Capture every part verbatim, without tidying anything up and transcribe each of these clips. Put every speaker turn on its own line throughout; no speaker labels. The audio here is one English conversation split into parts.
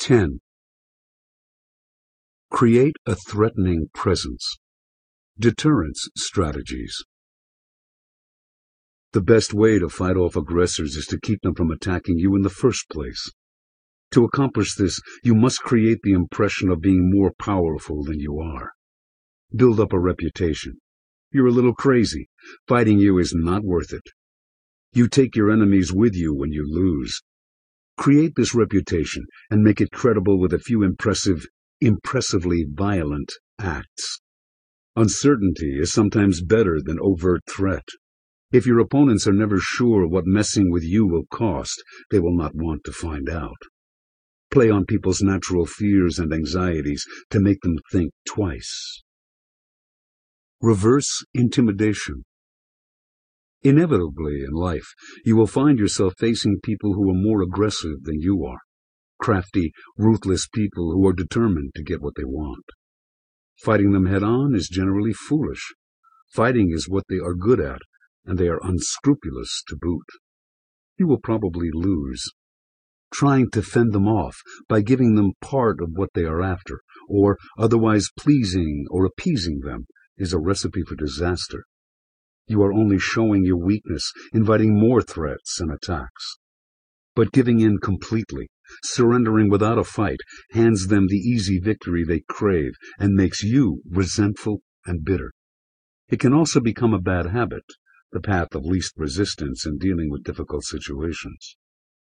ten. Create a threatening presence. Deterrence strategies. The best way to fight off aggressors is to keep them from attacking you in the first place. To accomplish this, you must create the impression of being more powerful than you are. Build up a reputation. You're a little crazy. Fighting you is not worth it. You take your enemies with you when you lose. Create this reputation and make it credible with a few impressive, impressively violent acts. Uncertainty is sometimes better than overt threat. If your opponents are never sure what messing with you will cost, they will not want to find out. Play on people's natural fears and anxieties to make them think twice. Reverse intimidation. Inevitably in life, you will find yourself facing people who are more aggressive than you are. Crafty, ruthless people who are determined to get what they want. Fighting them head-on is generally foolish. Fighting is what they are good at, and they are unscrupulous to boot. You will probably lose. Trying to fend them off by giving them part of what they are after, or otherwise pleasing or appeasing them, is a recipe for disaster. You are only showing your weakness, inviting more threats and attacks. But giving in completely, surrendering without a fight, hands them the easy victory they crave and makes you resentful and bitter. It can also become a bad habit, the path of least resistance in dealing with difficult situations.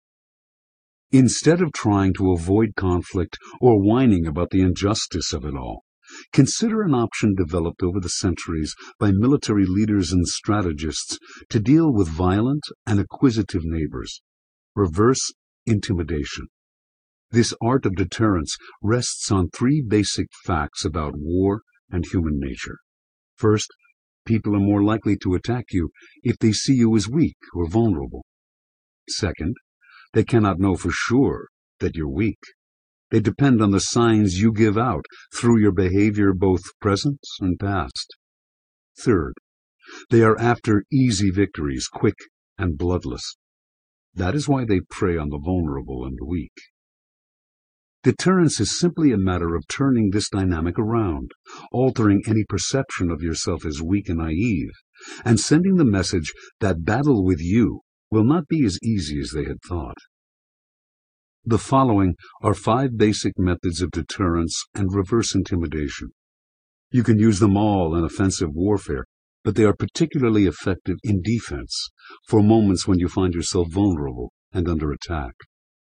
Instead of trying to avoid conflict or whining about the injustice of it all, consider an option developed over the centuries by military leaders and strategists to deal with violent and acquisitive neighbors: reverse intimidation. This art of deterrence rests on three basic facts about war and human nature. First, people are more likely to attack you if they see you as weak or vulnerable. Second, they cannot know for sure that you're weak. They depend on the signs you give out through your behavior, both present and past. Third, they are after easy victories, quick and bloodless. That is why they prey on the vulnerable and weak. Deterrence is simply a matter of turning this dynamic around, altering any perception of yourself as weak and naive, and sending the message that battle with you will not be as easy as they had thought. The following are five basic methods of deterrence and reverse intimidation. You can use them all in offensive warfare, but they are particularly effective in defense for moments when you find yourself vulnerable and under attack.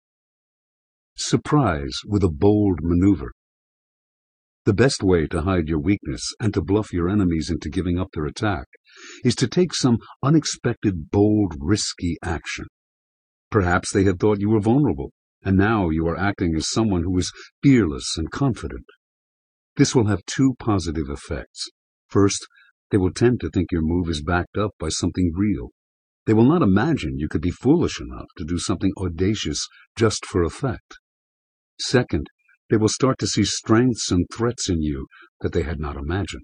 Surprise with a bold maneuver. The best way to hide your weakness and to bluff your enemies into giving up their attack is to take some unexpected, bold, risky action. Perhaps they had thought you were vulnerable, and now you are acting as someone who is fearless and confident. This will have two positive effects. First, they will tend to think your move is backed up by something real. They will not imagine you could be foolish enough to do something audacious just for effect. Second, they will start to see strengths and threats in you that they had not imagined.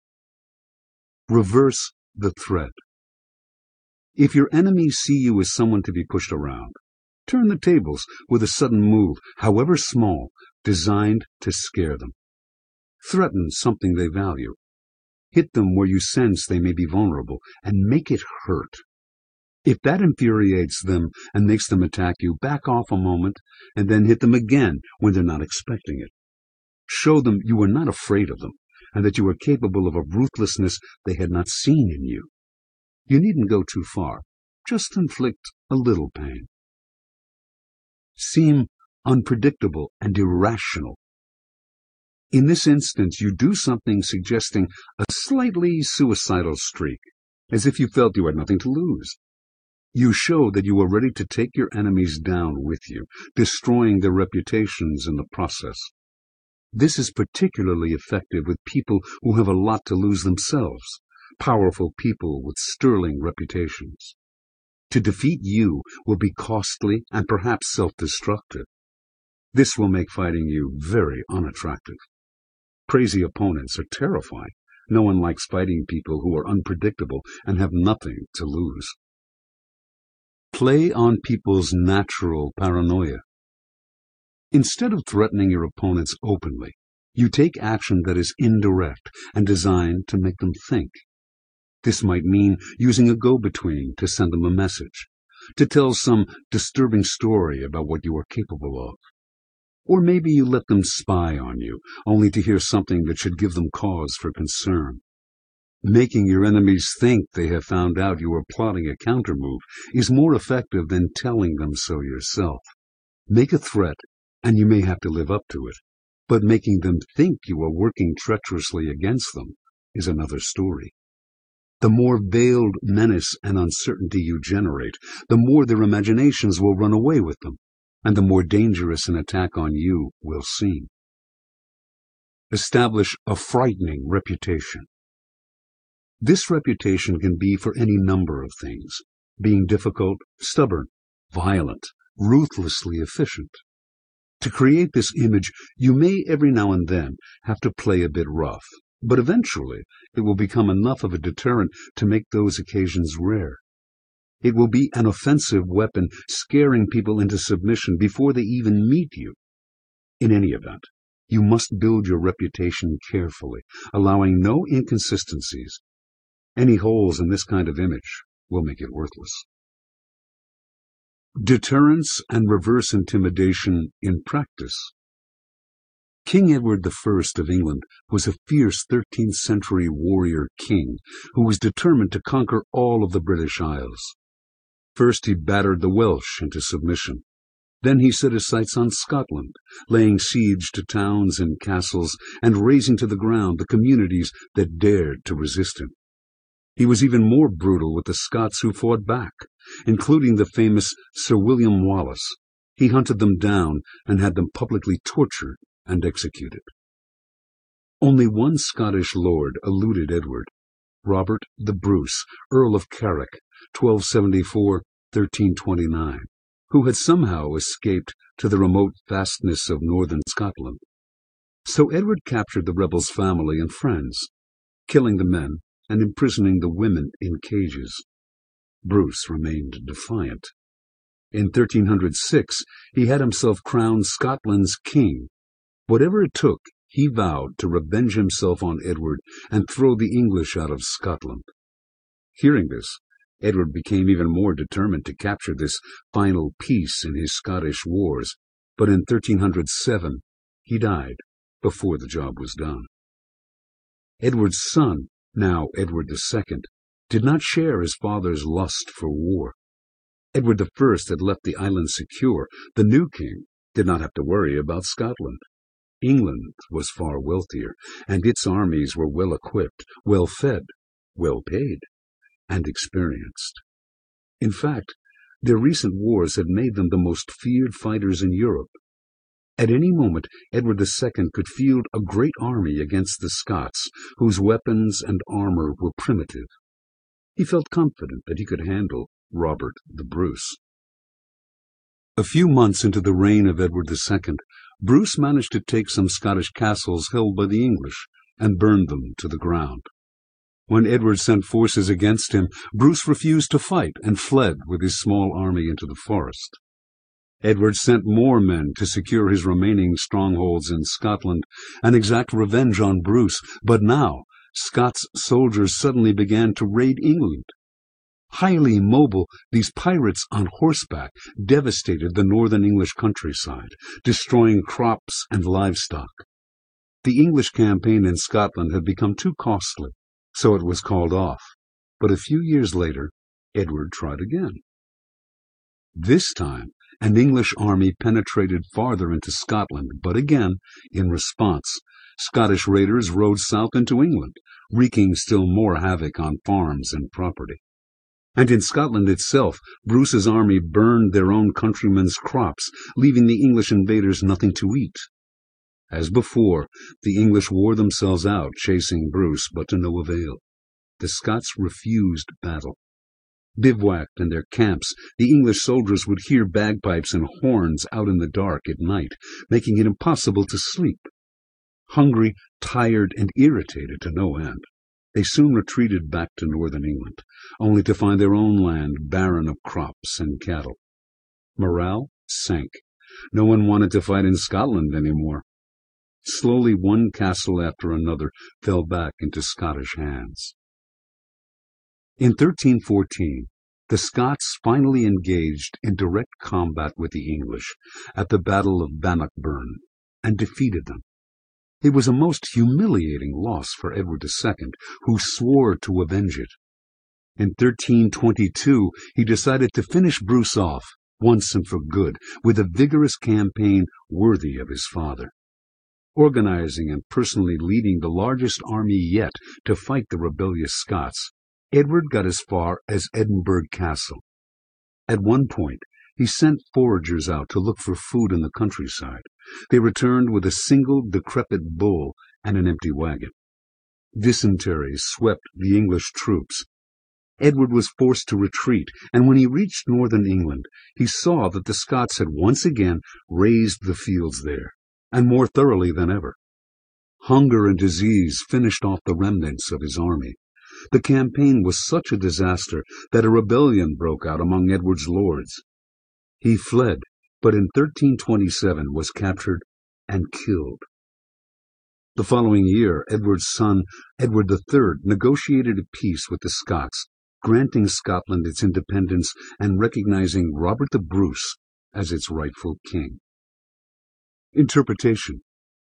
Reverse the threat. If your enemies see you as someone to be pushed around, turn the tables with a sudden move, however small, designed to scare them. Threaten something they value. Hit them where you sense they may be vulnerable, and make it hurt. If that infuriates them and makes them attack you, back off a moment and then hit them again when they're not expecting it. Show them you are not afraid of them and that you are capable of a ruthlessness they had not seen in you. You needn't go too far. Just inflict a little pain. Seem unpredictable and irrational. In this instance, you do something suggesting a slightly suicidal streak, as if you felt you had nothing to lose. You show that you are ready to take your enemies down with you, destroying their reputations in the process. This is particularly effective with people who have a lot to lose themselves, powerful people with sterling reputations. To defeat you will be costly and perhaps self-destructive. This will make fighting you very unattractive. Crazy opponents are terrifying. No one likes fighting people who are unpredictable and have nothing to lose. Play on people's natural paranoia. Instead of threatening your opponents openly, you take action that is indirect and designed to make them think. This might mean using a go-between to send them a message, to tell some disturbing story about what you are capable of. Or maybe you let them spy on you, only to hear something that should give them cause for concern. Making your enemies think they have found out you are plotting a countermove is more effective than telling them so yourself. Make a threat, and you may have to live up to it, but making them think you are working treacherously against them is another story. The more veiled menace and uncertainty you generate, the more their imaginations will run away with them, and the more dangerous an attack on you will seem. Establish a frightening reputation. This reputation can be for any number of things, being difficult, stubborn, violent, ruthlessly efficient. To create this image, you may every now and then have to play a bit rough, but eventually it will become enough of a deterrent to make those occasions rare. It will be an offensive weapon, scaring people into submission before they even meet you. In any event, you must build your reputation carefully, allowing no inconsistencies. Any holes in this kind of image will make it worthless. Deterrence and reverse intimidation in practice. King Edward the First of England was a fierce thirteenth century warrior king who was determined to conquer all of the British Isles. First he battered the Welsh into submission. Then he set his sights on Scotland, laying siege to towns and castles and razing to the ground the communities that dared to resist him. He was even more brutal with the Scots who fought back, including the famous Sir William Wallace. He hunted them down and had them publicly tortured and executed. Only one Scottish lord eluded Edward, Robert the Bruce, Earl of Carrick, twelve seventy-four to thirteen twenty-nine, who had somehow escaped to the remote fastness of northern Scotland. So Edward captured the rebel's family and friends, killing the men and imprisoning the women in cages. Bruce remained defiant. In thirteen hundred six, he had himself crowned Scotland's king. Whatever it took, he vowed to revenge himself on Edward and throw the English out of Scotland. Hearing this, Edward became even more determined to capture this final piece in his Scottish wars, but in thirteen hundred seven he died before the job was done. Edward's son, now Edward the Second, did not share his father's lust for war. Edward the First had left the island secure. The new king did not have to worry about Scotland. England was far wealthier, and its armies were well equipped, well fed, well paid, and experienced. In fact, their recent wars had made them the most feared fighters in Europe. At any moment, Edward the Second could field a great army against the Scots, whose weapons and armor were primitive. He felt confident that he could handle Robert the Bruce. A few months into the reign of Edward the Second, Bruce managed to take some Scottish castles held by the English and burned them to the ground. When Edward sent forces against him, Bruce refused to fight and fled with his small army into the forest. Edward sent more men to secure his remaining strongholds in Scotland and exact revenge on Bruce, but now Scots soldiers suddenly began to raid England. Highly mobile, these pirates on horseback devastated the northern English countryside, destroying crops and livestock. The English campaign in Scotland had become too costly, so it was called off. But a few years later, Edward tried again. This time, an English army penetrated farther into Scotland, but again, in response, Scottish raiders rode south into England, wreaking still more havoc on farms and property. And in Scotland itself, Bruce's army burned their own countrymen's crops, leaving the English invaders nothing to eat. As before, the English wore themselves out chasing Bruce, but to no avail. The Scots refused battle. Bivouacked in their camps, the English soldiers would hear bagpipes and horns out in the dark at night, making it impossible to sleep. Hungry, tired, and irritated to no end, they soon retreated back to northern England, only to find their own land barren of crops and cattle. Morale sank, No one wanted to fight in Scotland anymore. Slowly one castle after another fell back into Scottish hands. In thirteen fourteen, the Scots finally engaged in direct combat with the English at the Battle of Bannockburn and defeated them. It was a most humiliating loss for Edward the Second, who swore to avenge it. In thirteen twenty-two, he decided to finish Bruce off, once and for good, with a vigorous campaign worthy of his father. Organizing and personally leading the largest army yet to fight the rebellious Scots, Edward got as far as Edinburgh Castle. At one point, he sent foragers out to look for food in the countryside. They returned with a single decrepit bull and an empty wagon. Dysentery swept the English troops. Edward was forced to retreat, and when he reached northern England, he saw that the Scots had once again razed the fields there, and more thoroughly than ever. Hunger and disease finished off the remnants of his army. The campaign was such a disaster that a rebellion broke out among Edward's lords. He fled, but in thirteen twenty-seven was captured and killed. The following year, Edward's son, Edward the Third, negotiated a peace with the Scots, granting Scotland its independence and recognizing Robert the Bruce as its rightful king. Interpretation.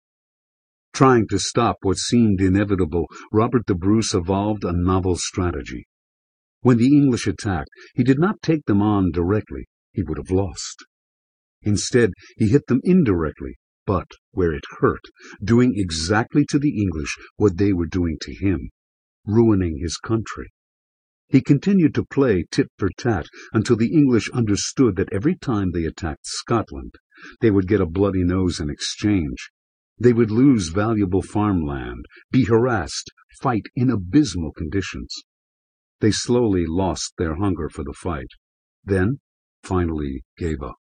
Trying to stop what seemed inevitable, Robert the Bruce evolved a novel strategy. When the English attacked, he did not take them on directly. He would have lost. Instead, he hit them indirectly, but where it hurt, doing exactly to the English what they were doing to him, ruining his country. He continued to play tit for tat until the English understood that every time they attacked Scotland, they would get a bloody nose in exchange. They would lose valuable farmland, be harassed, fight in abysmal conditions. They slowly lost their hunger for the fight, then finally gave up.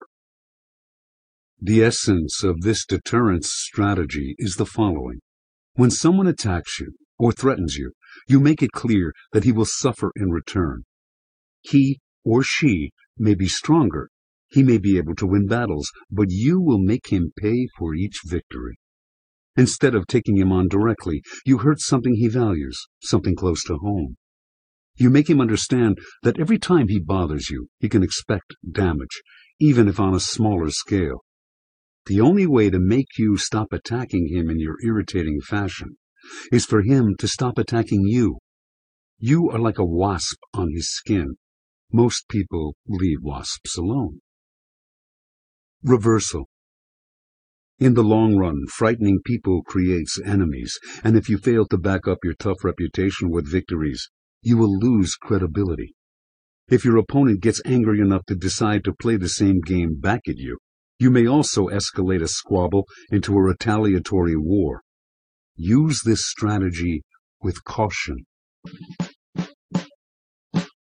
The essence of this deterrence strategy is the following. When someone attacks you or threatens you, you make it clear that he will suffer in return. He or she may be stronger, he may be able to win battles, but you will make him pay for each victory. Instead of taking him on directly, you hurt something he values, something close to home. You make him understand that every time he bothers you, he can expect damage, even if on a smaller scale. The only way to make you stop attacking him in your irritating fashion is for him to stop attacking you. You are like a wasp on his skin. Most people leave wasps alone. Reversal. In the long run, frightening people creates enemies, and if you fail to back up your tough reputation with victories, you will lose credibility. If your opponent gets angry enough to decide to play the same game back at you, you may also escalate a squabble into a retaliatory war. Use this strategy with caution.